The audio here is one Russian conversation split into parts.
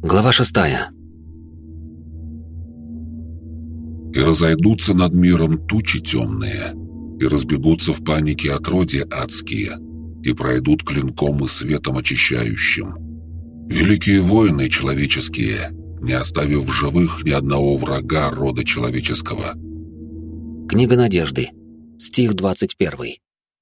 Глава 6. И разойдутся над миром тучи темные, и разбегутся в панике отродья адские, и пройдут клинком и светом очищающим. Великие воины человеческие, не оставив в живых ни одного врага рода человеческого. Книга Надежды. Стих 21.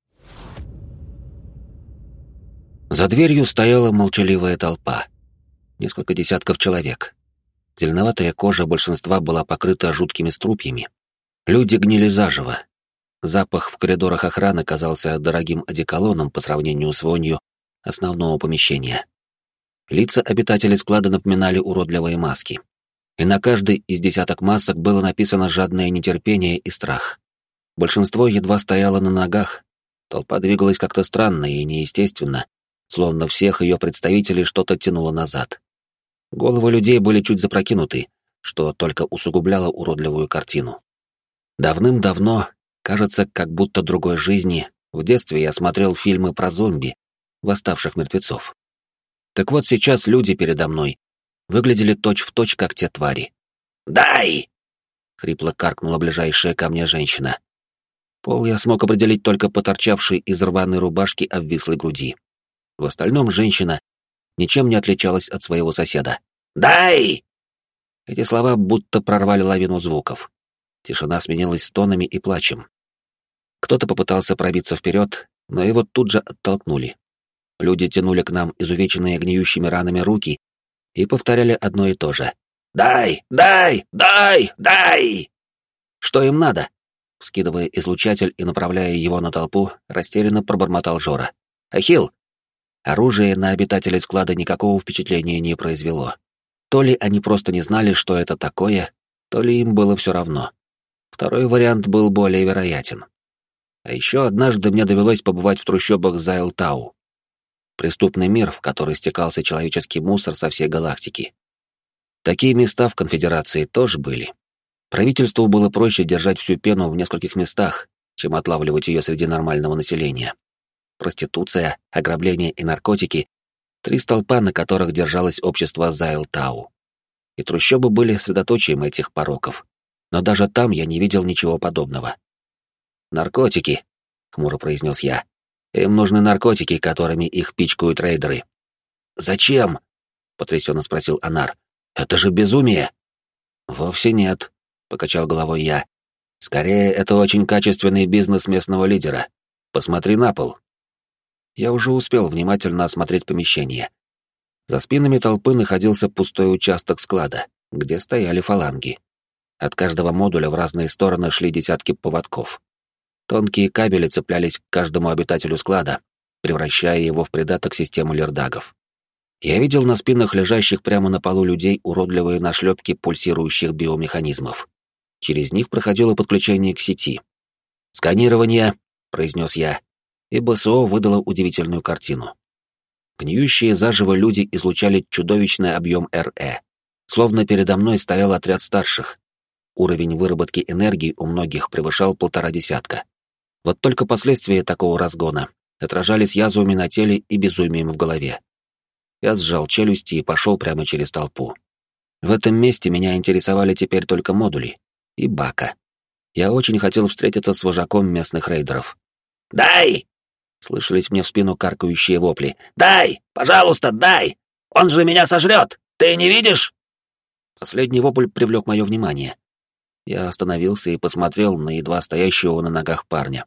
За дверью стояла молчаливая толпа. Несколько десятков человек. Зеленоватая кожа большинства была покрыта жуткими струпьями. Люди гнили заживо. Запах в коридорах охраны казался дорогим одеколоном по сравнению с вонью основного помещения. Лица обитателей склада напоминали уродливые маски. И на каждой из десяток масок было написано жадное нетерпение и страх. Большинство едва стояло на ногах. Толпа двигалась как-то странно и неестественно, словно всех ее представителей что-то тянуло назад. Головы людей были чуть запрокинуты, что только усугубляло уродливую картину. Давным-давно, кажется, как будто другой жизни, в детстве я смотрел фильмы про зомби, восставших мертвецов. Так вот сейчас люди передо мной выглядели точь-в-точь, как те твари. «Дай!» — хрипло каркнула ближайшая ко мне женщина. Пол я смог определить только по торчавшей из рваной рубашки обвислой груди. В остальном женщина ничем не отличалась от своего соседа. «Дай!» Эти слова будто прорвали лавину звуков. Тишина сменилась стонами и плачем. Кто-то попытался пробиться вперед, но его тут же оттолкнули. Люди тянули к нам изувеченные гниющими ранами руки и повторяли одно и то же. «Дай! Дай! Дай! Дай!» «Что им надо?» Вскидывая излучатель и направляя его на толпу, растерянно пробормотал Жора. «Ахилл!» Оружие на обитателей склада никакого впечатления не произвело. То ли они просто не знали, что это такое, то ли им было все равно. Второй вариант был более вероятен. А еще однажды мне довелось побывать в трущобах Зайлтау. Преступный мир, в который стекался человеческий мусор со всей галактики. Такие места в Конфедерации тоже были. Правительству было проще держать всю пену в нескольких местах, чем отлавливать ее среди нормального населения. Проституция, ограбление и наркотики — три столпа, на которых держалось общество Зайлтау. И трущобы были средоточием этих пороков. Но даже там я не видел ничего подобного. «Наркотики», — хмуро произнес я. «Им нужны наркотики, которыми их пичкают рейдеры». «Зачем?» — потрясенно спросил Анар. «Это же безумие!» «Вовсе нет», — покачал головой я. «Скорее, это очень качественный бизнес местного лидера. Посмотри на пол». Я уже успел внимательно осмотреть помещение. За спинами толпы находился пустой участок склада, где стояли фаланги. От каждого модуля в разные стороны шли десятки поводков. Тонкие кабели цеплялись к каждому обитателю склада, превращая его в придаток системы лердагов. Я видел на спинах лежащих прямо на полу людей уродливые нашлепки пульсирующих биомеханизмов. Через них проходило подключение к сети. «Сканирование», — произнес я, и БСО выдало удивительную картину. Гниющие заживо люди излучали чудовищный объем РЭ. Словно передо мной стоял отряд старших. Уровень выработки энергии у многих превышал 1,5 десятка. Вот только последствия такого разгона отражались язвами на теле и безумием в голове. Я сжал челюсти и пошел прямо через толпу. В этом месте меня интересовали теперь только модули и Бака. Я очень хотел встретиться с вожаком местных рейдеров. «Дай!» — слышались мне в спину каркающие вопли. «Дай! Пожалуйста, дай! Он же меня сожрет! Ты не видишь?» Последний вопль привлек мое внимание. Я остановился и посмотрел на едва стоящего на ногах парня.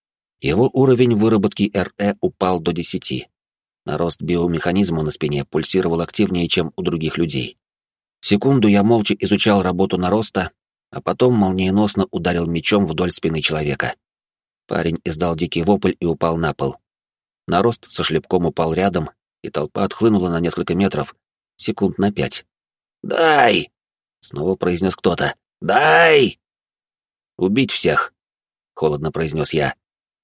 Его уровень выработки РЭ упал до 10. Нарост биомеханизма на спине пульсировал активнее, чем у других людей. Секунду я молча изучал работу нароста, а потом молниеносно ударил мечом вдоль спины человека. Парень издал дикий вопль и упал на пол. Нарост со шлепком упал рядом, и толпа отхлынула на несколько метров, секунд на 5. «Дай!» — снова произнес кто-то. «Дай!» «Убить всех!» — холодно произнес я.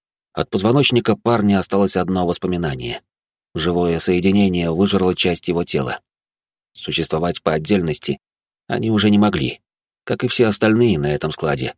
От позвоночника парня осталось одно воспоминание. Живое соединение выжрало часть его тела. Существовать по отдельности они уже не могли, как и все остальные на этом складе.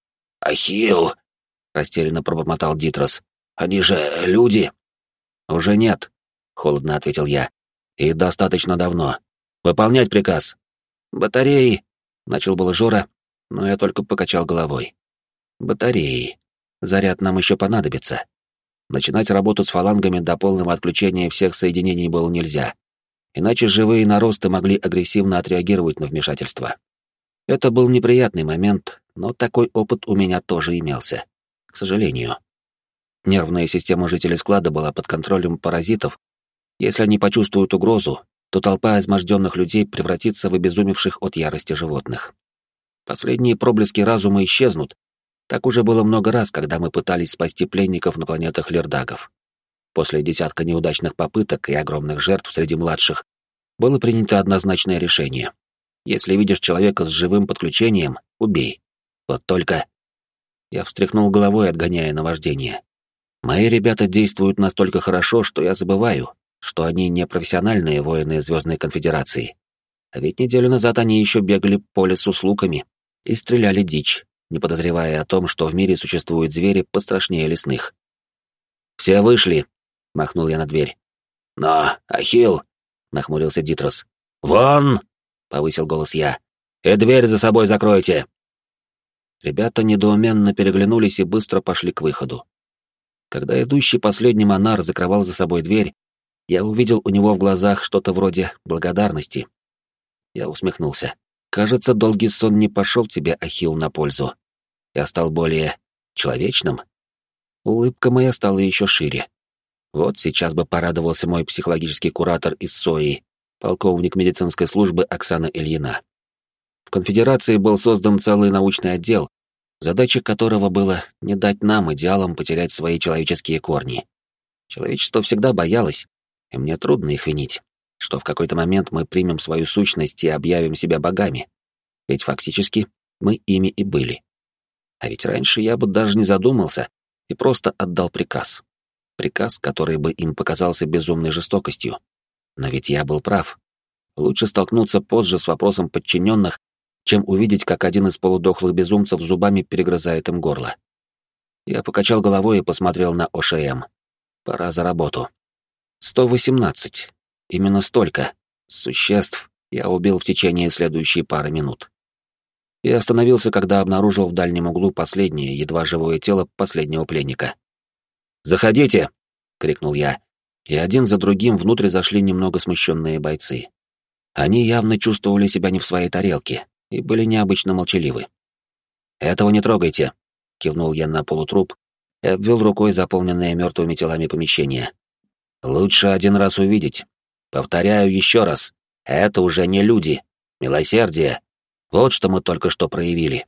«Ахилл!» — растерянно пробормотал Дитрос. «Они же люди!» «Уже нет», — холодно ответил я. «И достаточно давно. Выполнять приказ. Батареи, начал было Жора, но я только покачал головой. Батареи. Заряд нам еще понадобится. Начинать работу с фалангами до полного отключения всех соединений было нельзя. Иначе живые наросты могли агрессивно отреагировать на вмешательство. Это был неприятный момент, но такой опыт у меня тоже имелся. К сожалению. Нервная система жителей склада была под контролем паразитов. Если они почувствуют угрозу, то толпа изможденных людей превратится в обезумевших от ярости животных. Последние проблески разума исчезнут. Так уже было много раз, когда мы пытались спасти пленников на планетах Лердагов. После десятка неудачных попыток и огромных жертв среди младших было принято однозначное решение. Если видишь человека с живым подключением, убей. Вот только... Я встряхнул головой, отгоняя наваждение. Мои ребята действуют настолько хорошо, что я забываю, что они не профессиональные воины Звездной Конфедерации. А ведь неделю назад они еще бегали по лесу с луками и стреляли дичь, не подозревая о том, что в мире существуют звери пострашнее лесных. «Все вышли!» — махнул я на дверь. «Но, Ахилл!» — нахмурился Дитрос. «Вон!» — повысил голос я. «И дверь за собой закройте!» Ребята недоуменно переглянулись и быстро пошли к выходу. Когда идущий последним Анар закрывал за собой дверь, я увидел у него в глазах что-то вроде благодарности. Я усмехнулся. Кажется, долгий сон не пошел тебе, Ахилл, на пользу. Я стал более человечным. Улыбка моя стала еще шире. Вот сейчас бы порадовался мой психологический куратор из СОИ, полковник медицинской службы Оксана Ильина. В конфедерации был создан целый научный отдел, задача которого было не дать нам, идеалам, потерять свои человеческие корни. Человечество всегда боялось, и мне трудно их винить, что в какой-то момент мы примем свою сущность и объявим себя богами. Ведь фактически мы ими и были. А ведь раньше я бы даже не задумался и просто отдал приказ. Приказ, который бы им показался безумной жестокостью. Но ведь я был прав. Лучше столкнуться позже с вопросом подчиненных, чем увидеть, как один из полудохлых безумцев зубами перегрызает им горло. Я покачал головой и посмотрел на ОШМ. Пора за работу. 118. Именно столько существ я убил в течение следующей пары минут. Я остановился, когда обнаружил в дальнем углу последнее, едва живое тело последнего пленника. «Заходите!» — крикнул я, и один за другим внутрь зашли немного смущенные бойцы. Они явно чувствовали себя не в своей тарелке и были необычно молчаливы. «Этого не трогайте!» — кивнул я на полутруп и обвел рукой заполненное мертвыми телами помещение. «Лучше один раз увидеть. Повторяю еще раз, это уже не люди. Милосердие. Вот что мы только что проявили».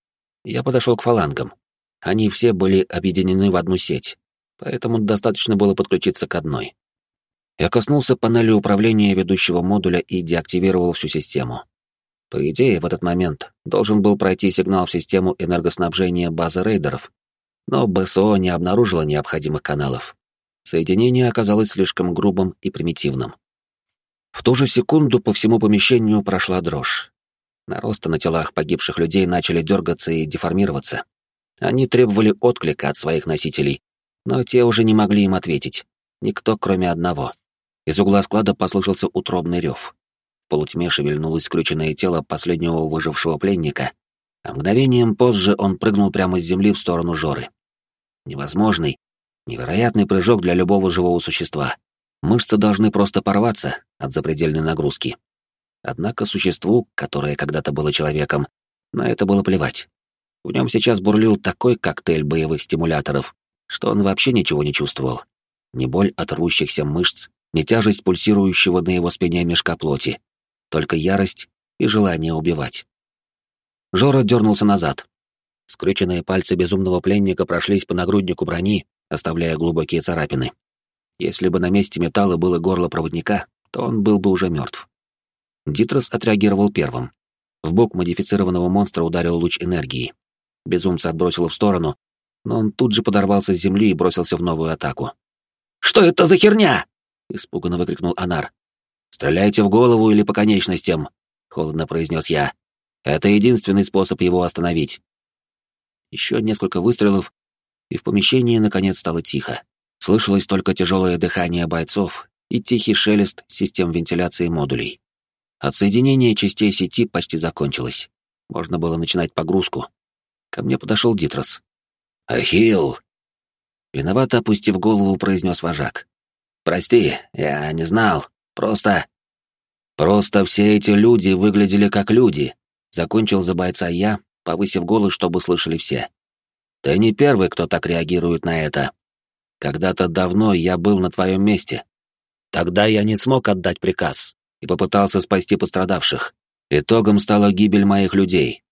Я подошел к фалангам. Они все были объединены в одну сеть, поэтому достаточно было подключиться к одной. Я коснулся панели управления ведущего модуля и деактивировал всю систему. По идее, в этот момент должен был пройти сигнал в систему энергоснабжения базы рейдеров, но БСО не обнаружило необходимых каналов. Соединение оказалось слишком грубым и примитивным. В ту же секунду по всему помещению прошла дрожь. Наросты на телах погибших людей начали дергаться и деформироваться. Они требовали отклика от своих носителей, но те уже не могли им ответить. Никто, кроме одного. Из угла склада послышался утробный рев. В полутьме шевельнулось скрюченное тело последнего выжившего пленника, а мгновением позже он прыгнул прямо с земли в сторону Жоры. Невозможный, невероятный прыжок для любого живого существа. Мышцы должны просто порваться от запредельной нагрузки. Однако существу, которое когда-то было человеком, на это было плевать. В нем сейчас бурлил такой коктейль боевых стимуляторов, что он вообще ничего не чувствовал. Ни боль от рвущихся мышц, ни тяжесть пульсирующего на его спине мешка плоти. Только ярость и желание убивать. Жора дернулся назад. Скрюченные пальцы безумного пленника прошлись по нагруднику брони, оставляя глубокие царапины. Если бы на месте металла было горло проводника, то он был бы уже мертв. Дитрос отреагировал первым. В бок модифицированного монстра ударил луч энергии. Безумца отбросило в сторону, но он тут же подорвался с земли и бросился в новую атаку. «Что это за херня?» — испуганно выкрикнул Анар. «Стреляйте в голову или по конечностям», — холодно произнес я. «Это единственный способ его остановить». Еще несколько выстрелов, и в помещении наконец стало тихо. Слышалось только тяжелое дыхание бойцов и тихий шелест систем вентиляции модулей. Отсоединение частей сети почти закончилось. Можно было начинать погрузку. Ко мне подошел Дитрос. «Ахилл!» Виновато опустив голову, произнес вожак. «Прости, я не знал. Просто все эти люди выглядели как люди», — закончил за бойца я, повысив голос, чтобы слышали все. «Ты не первый, кто так реагирует на это. Когда-то давно я был на твоем месте. Тогда я не смог отдать приказ и попытался спасти пострадавших. Итогом стала гибель моих людей».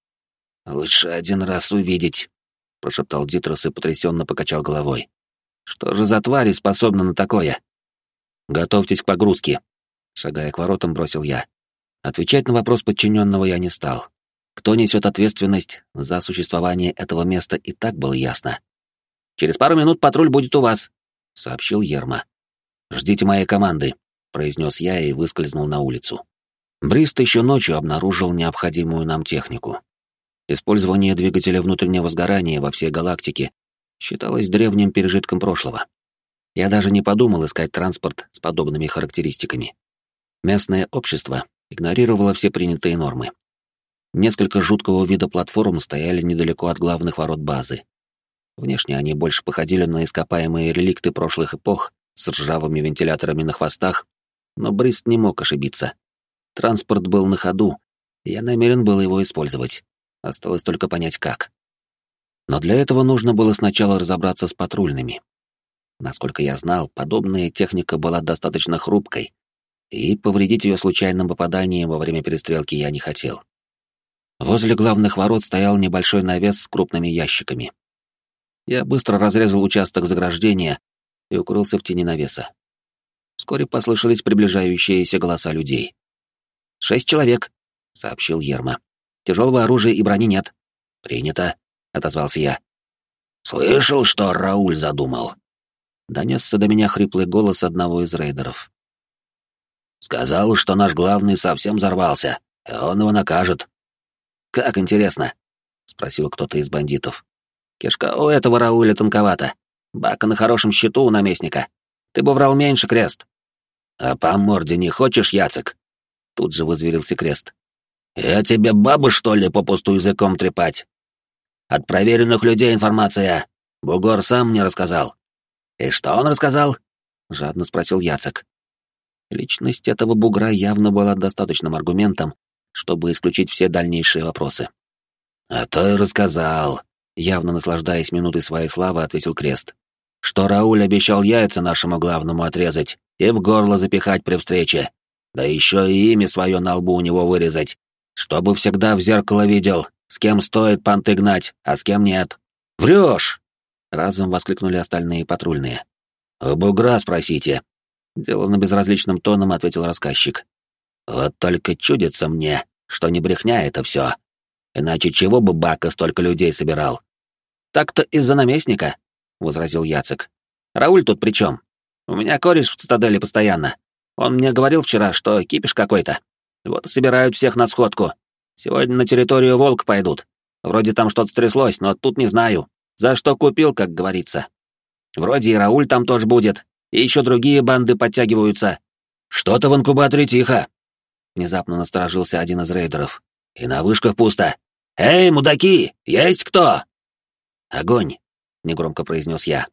«Лучше один раз увидеть», — прошептал Дитрос и потрясенно покачал головой. «Что же за твари способны на такое?» «Готовьтесь к погрузке», — шагая к воротам, бросил я. Отвечать на вопрос подчиненного я не стал. Кто несет ответственность за существование этого места, и так было ясно. «Через пару минут патруль будет у вас», — сообщил Ерма. «Ждите моей команды», — произнес я и выскользнул на улицу. Брист еще ночью обнаружил необходимую нам технику. Использование двигателя внутреннего сгорания во всей галактике считалось древним пережитком прошлого. Я даже не подумал искать транспорт с подобными характеристиками. Местное общество игнорировало все принятые нормы. Несколько жуткого вида платформ стояли недалеко от главных ворот базы. Внешне они больше походили на ископаемые реликты прошлых эпох с ржавыми вентиляторами на хвостах, но Брист не мог ошибиться. Транспорт был на ходу, и я намерен был его использовать. Осталось только понять, как. Но для этого нужно было сначала разобраться с патрульными. Насколько я знал, подобная техника была достаточно хрупкой, и повредить ее случайным попаданием во время перестрелки я не хотел. Возле главных ворот стоял небольшой навес с крупными ящиками. Я быстро разрезал участок заграждения и укрылся в тени навеса. Вскоре послышались приближающиеся голоса людей. 6 человек», — сообщил Ерма. «Тяжелого оружия и брони нет». «Принято», — отозвался я. «Слышал, что Рауль задумал?» Донесся до меня хриплый голос одного из рейдеров. «Сказал, что наш главный совсем взорвался, и он его накажет». «Как интересно?» — спросил кто-то из бандитов. «Кишка у этого Рауля тонковата. Бака на хорошем счету у наместника. Ты бы врал меньше, Крест». «А по морде не хочешь, Яцек?» Тут же вызверился Крест. «Я тебе бабу, что ли, попусту языком трепать? От проверенных людей информация. Бугор сам мне рассказал». «И что он рассказал?» — жадно спросил Яцек. Личность этого бугра явно была достаточным аргументом, чтобы исключить все дальнейшие вопросы. «А то и рассказал», — явно наслаждаясь минутой своей славы, ответил Крест. «Что Рауль обещал яйца нашему главному отрезать и в горло запихать при встрече, да еще и имя свое на лбу у него вырезать, чтобы всегда в зеркало видел, с кем стоит понты гнать, а с кем нет». «Врешь!» — разом воскликнули остальные патрульные. «У бугра спросите», — деланно безразличным тоном ответил рассказчик. «Вот только чудится мне, что не брехня это все. Иначе чего бы Бака столько людей собирал?» «Так-то из-за наместника», — возразил Яцек. «Рауль тут при чем? У меня кореш в цитадели постоянно. Он мне говорил вчера, что кипиш какой-то. Вот и собирают всех на сходку. Сегодня на территорию Волк пойдут. Вроде там что-то стряслось, но тут не знаю. За что купил, как говорится. Вроде и Рауль там тоже будет, и еще другие банды подтягиваются». «Что-то в инкубаторе тихо», — внезапно насторожился один из рейдеров. «И на вышках пусто. Эй, мудаки, есть кто?» «Огонь», — негромко произнес я.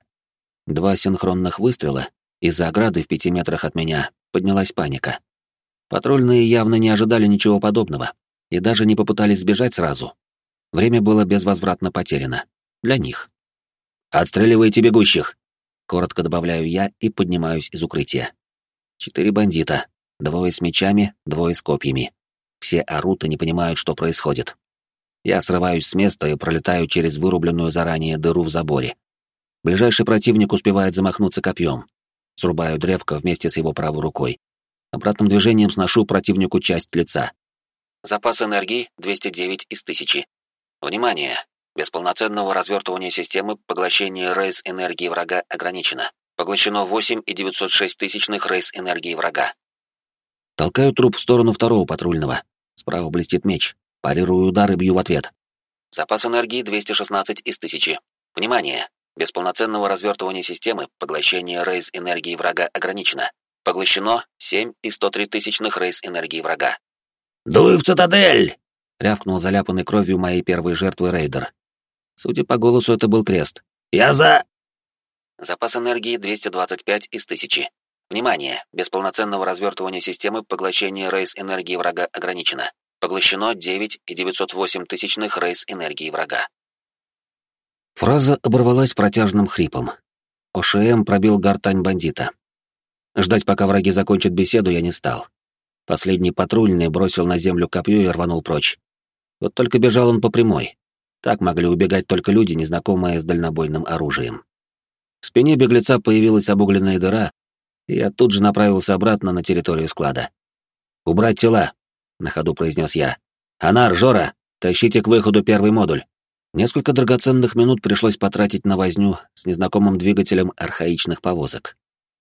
2 синхронных выстрела, и за оградой в 5 метрах от меня поднялась паника. Патрульные явно не ожидали ничего подобного и даже не попытались сбежать сразу. Время было безвозвратно потеряно. Для них. «Отстреливайте бегущих!» — коротко добавляю я и поднимаюсь из укрытия. 4 бандита, 2 с мечами, 2 с копьями. Все орут и не понимают, что происходит. Я срываюсь с места и пролетаю через вырубленную заранее дыру в заборе. Ближайший противник успевает замахнуться копьем. Срубаю древко вместе с его правой рукой. Обратным движением сношу противнику часть лица. Запас энергии 209 из 1000. Внимание! Без полноценного развертывания системы поглощение рейс энергии врага ограничено. Поглощено 8,906 тысячных рейс энергии врага. Толкаю труп в сторону второго патрульного. Справа блестит меч. Парирую удар и бью в ответ. Запас энергии 216 из 1000. Внимание! Без полноценного развертывания системы поглощение рейс энергии врага ограничено. Поглощено 7,103 рейс энергии врага. «Дуй в цитадель!» — рявкнул заляпанный кровью моей первой жертвы рейдер. Судя по голосу, это был Крест. «Я за...» Запас энергии 225 из 1000. Внимание! Без полноценного развертывания системы поглощение рейс энергии врага ограничено. Поглощено 9,908 рейс энергии врага. Фраза оборвалась протяжным хрипом. ОШМ пробил гортань бандита. Ждать, пока враги закончат беседу, я не стал. Последний патрульный бросил на землю копье и рванул прочь. Вот только бежал он по прямой. Так могли убегать только люди, незнакомые с дальнобойным оружием. В спине беглеца появилась обугленная дыра, и я тут же направился обратно на территорию склада. «Убрать тела», — на ходу произнес я. «Анар, Жора, тащите к выходу первый модуль». Несколько драгоценных минут пришлось потратить на возню с незнакомым двигателем архаичных повозок.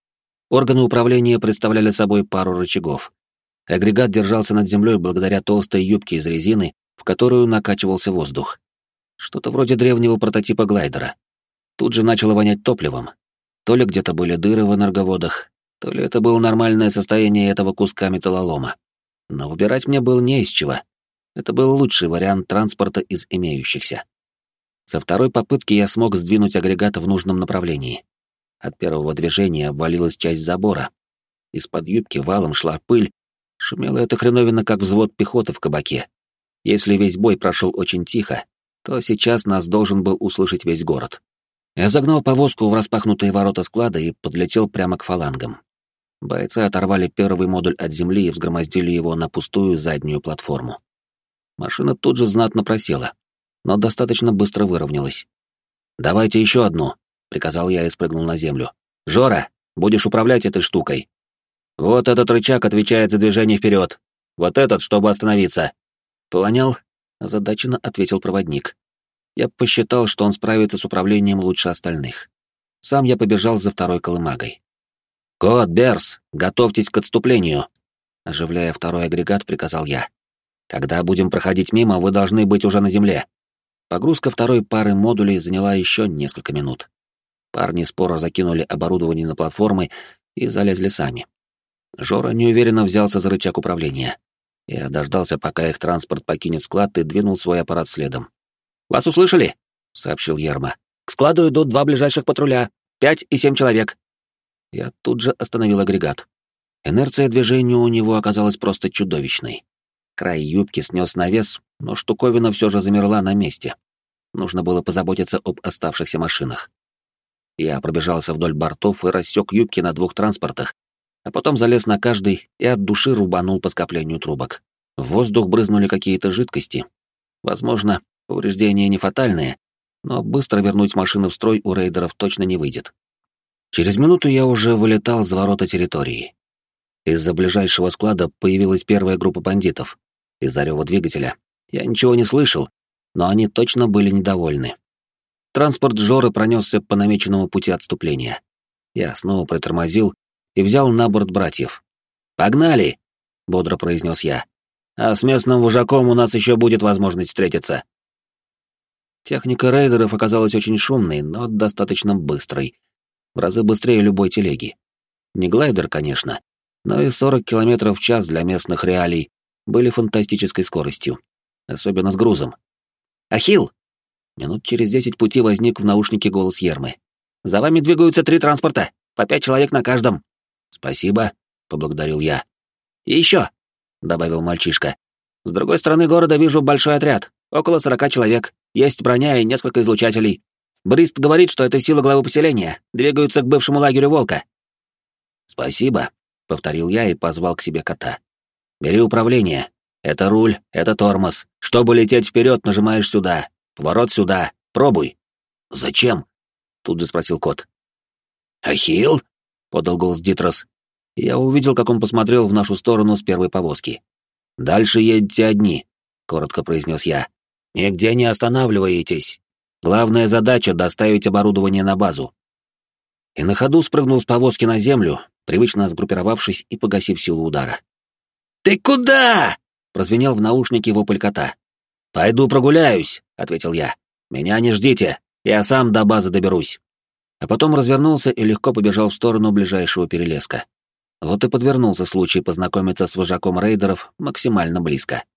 Органы управления представляли собой пару рычагов. Агрегат держался над землей благодаря толстой юбке из резины, в которую накачивался воздух. Что-то вроде древнего прототипа глайдера. Тут же начало вонять топливом. То ли где-то были дыры в энерговодах, то ли это было нормальное состояние этого куска металлолома. Но выбирать мне было не из чего. Это был лучший вариант транспорта из имеющихся. Со второй попытки я смог сдвинуть агрегат в нужном направлении. От первого движения обвалилась часть забора. Из-под юбки валом шла пыль. Шумела эта хреновина, как взвод пехоты в кабаке. Если весь бой прошел очень тихо, то сейчас нас должен был услышать весь город. Я загнал повозку в распахнутые ворота склада и подлетел прямо к фалангам. Бойцы оторвали первый модуль от земли и взгромоздили его на пустую заднюю платформу. Машина тут же знатно просела, но достаточно быстро выровнялась. «Давайте еще одну», — приказал я и спрыгнул на землю. «Жора, будешь управлять этой штукой. Вот этот рычаг отвечает за движение вперед. Вот этот, чтобы остановиться». «Понял», — озадаченно ответил проводник. Я посчитал, что он справится с управлением лучше остальных. Сам я побежал за второй колымагой. «Кот, Берс, готовьтесь к отступлению», — оживляя второй агрегат, приказал я. «Когда будем проходить мимо, вы должны быть уже на земле». Погрузка второй пары модулей заняла еще несколько минут. Парни споро закинули оборудование на платформы и залезли сами. Жора неуверенно взялся за рычаг управления. Я дождался, пока их транспорт покинет склад, и двинул свой аппарат следом. «Вас услышали?» — сообщил Ерма. «К складу идут 2 ближайших патруля, 5 и 7 человек». Я тут же остановил агрегат. Инерция движения у него оказалась просто чудовищной. Край юбки снес навес, но штуковина все же замерла на месте. Нужно было позаботиться об оставшихся машинах. Я пробежался вдоль бортов и рассек юбки на 2 транспортах, а потом залез на каждый и от души рубанул по скоплению трубок. В воздух брызнули какие-то жидкости. Возможно, повреждения не фатальные, но быстро вернуть машину в строй у рейдеров точно не выйдет. Через минуту я уже вылетал за ворота территории. Из-за ближайшего склада появилась первая группа бандитов. Из-за рёва двигателя я ничего не слышал, но они точно были недовольны. Транспорт Жоры пронесся по намеченному пути отступления. Я снова притормозил и взял на борт братьев. «Погнали!» — бодро произнес я. «А с местным вожаком у нас еще будет возможность встретиться». Техника рейдеров оказалась очень шумной, но достаточно быстрой. В разы быстрее любой телеги. Не глайдер, конечно, но и 40 км в час для местных реалий были фантастической скоростью, особенно с грузом. «Ахилл!» Минут через 10 пути возник в наушнике голос Ермы. «За вами двигаются 3 транспорта, по 5 человек на каждом». «Спасибо», — поблагодарил я. «И еще», — добавил мальчишка. «С другой стороны города вижу большой отряд, около 40 человек, есть броня и несколько излучателей. Брист говорит, что это сила главы поселения, двигаются к бывшему лагерю Волка». «Спасибо», — повторил я и позвал к себе кота. «Бери управление. Это руль, это тормоз. Чтобы лететь вперед, нажимаешь сюда. Поворот сюда. Пробуй». «Зачем?» — тут же спросил кот. «Ахилл?» — подал голос Дитрос. Я увидел, как он посмотрел в нашу сторону с первой повозки. «Дальше едете одни», — коротко произнес я. «Нигде не останавливаетесь. Главная задача — доставить оборудование на базу». И на ходу спрыгнул с повозки на землю, привычно сгруппировавшись и погасив силу удара. «Ты куда?» — прозвенел в наушнике вопль кота. «Пойду прогуляюсь», — ответил я. «Меня не ждите, я сам до базы доберусь». А потом развернулся и легко побежал в сторону ближайшего перелеска. Вот и подвернулся случай познакомиться с вожаком рейдеров максимально близко.